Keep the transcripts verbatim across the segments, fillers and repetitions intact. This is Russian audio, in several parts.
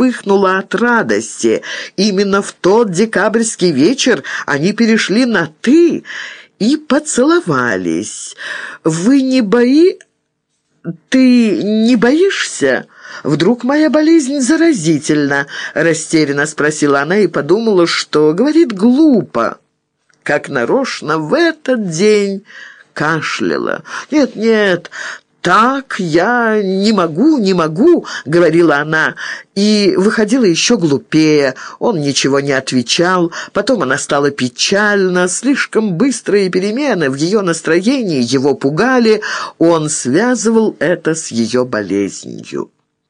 вспыхнула от радости. Именно в тот декабрьский вечер они перешли на «ты» и поцеловались. «Вы не бои... Ты не боишься?» «Вдруг моя болезнь заразительна?» — растерянно спросила она и подумала, что говорит глупо. Как нарочно в этот день кашляла. «Нет, нет, так я не могу, не могу», — говорила она, и выходила еще глупее. Он ничего не отвечал. Потом она стала печальна. Слишком быстрые перемены в ее настроении его пугали. Он связывал это с ее болезнью.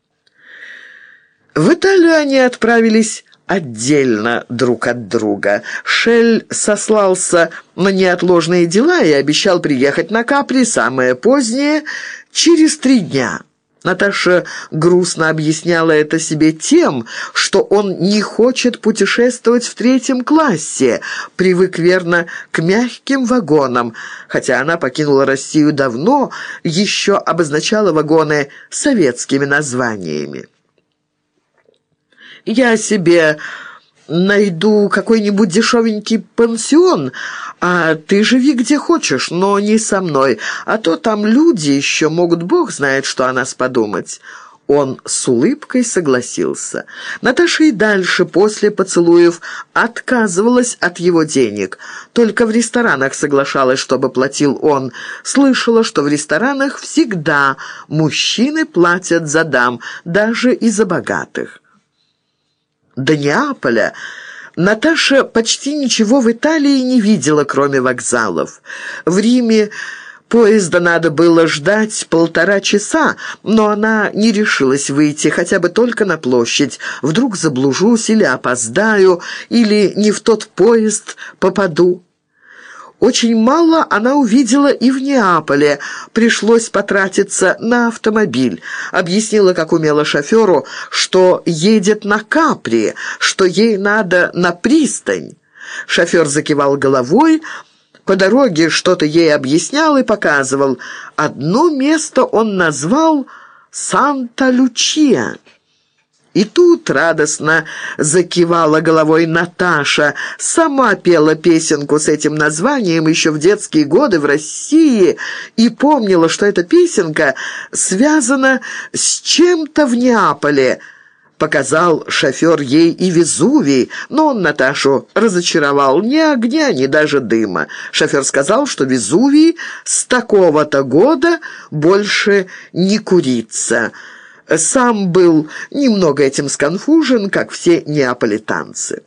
В Италию они отправились отдельно друг от друга. Шель сослался на неотложные дела и обещал приехать на Капри самое позднее, через три дня. Наташа грустно объясняла это себе тем, что он не хочет путешествовать в третьем классе, привык, верно, к мягким вагонам, хотя она покинула Россию давно, еще обозначала вагоны советскими названиями. «Я себе найду какой-нибудь дешевенький пансион, а ты живи где хочешь, но не со мной, а то там люди еще могут, бог знает, что о нас подумать». Он с улыбкой согласился. Наташа и дальше, после поцелуев, отказывалась от его денег. Только в ресторанах соглашалась, чтобы платил он. Слышала, что в ресторанах всегда мужчины платят за дам, даже и за богатых. До Неаполя Наташа почти ничего в Италии не видела, кроме вокзалов. В Риме поезда надо было ждать полтора часа, но она не решилась выйти хотя бы только на площадь. Вдруг заблужусь или опоздаю, или не в тот поезд попаду. Очень мало она увидела и в Неаполе. Пришлось потратиться на автомобиль. Объяснила, как умела шоферу, что едет на Капри, что ей надо на пристань. Шофер закивал головой, по дороге что-то ей объяснял и показывал. Одно место он назвал Санта-Лючия. И тут радостно закивала головой Наташа. Сама пела песенку с этим названием еще в детские годы в России и помнила, что эта песенка связана с чем-то в Неаполе. Показал шофер ей и Везувий, но он Наташу разочаровал. Ни огня, ни даже дыма. Шофер сказал, что Везувий с такого-то года больше не курится. Сам был немного этим сконфужен, как все неаполитанцы.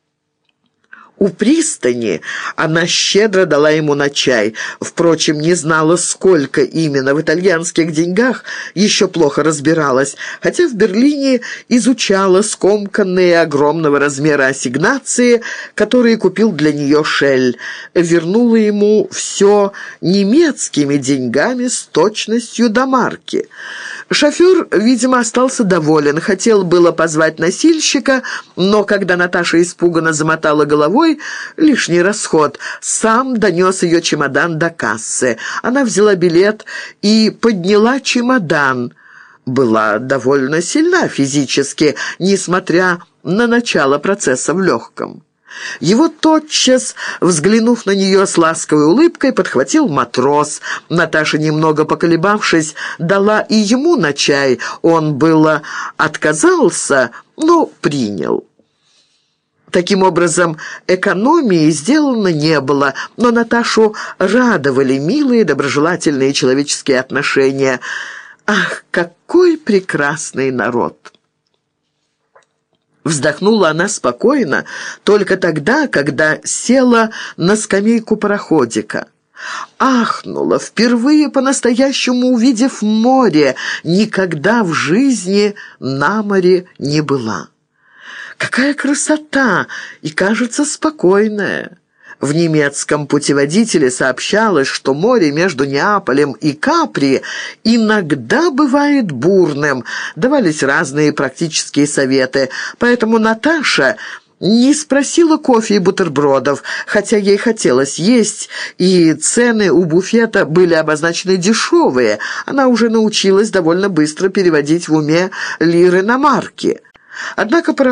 У пристани она щедро дала ему на чай. Впрочем, не знала, сколько именно. В итальянских деньгах еще плохо разбиралась, хотя в Берлине изучала скомканные огромного размера ассигнации, которые купил для нее Шель. Вернула ему все немецкими деньгами с точностью до марки. Шофер, видимо, остался доволен. Хотел было позвать носильщика, но когда Наташа испуганно замотала головой, лишний расход, сам донес ее чемодан до кассы. Она взяла билет и подняла чемодан. Была довольно сильна физически, несмотря на начало процесса в легком. Его тотчас, взглянув на нее с ласковой улыбкой, подхватил матрос. Наташа, немного поколебавшись, дала и ему на чай. Он было отказался, но принял. Таким образом, экономии сделано не было, но Наташу радовали милые, доброжелательные человеческие отношения. Ах, какой прекрасный народ! Вздохнула она спокойно только тогда, когда села на скамейку пароходика. Ахнула, впервые по-настоящему увидев море, никогда в жизни на море не была. Какая красота! И, кажется, спокойная. В немецком путеводителе сообщалось, что море между Неаполем и Капри иногда бывает бурным. Давались разные практические советы, поэтому Наташа не спросила кофе и бутербродов, хотя ей хотелось есть, и цены у буфета были обозначены дешевые. Она уже научилась довольно быстро переводить в уме лиры на марки. Однако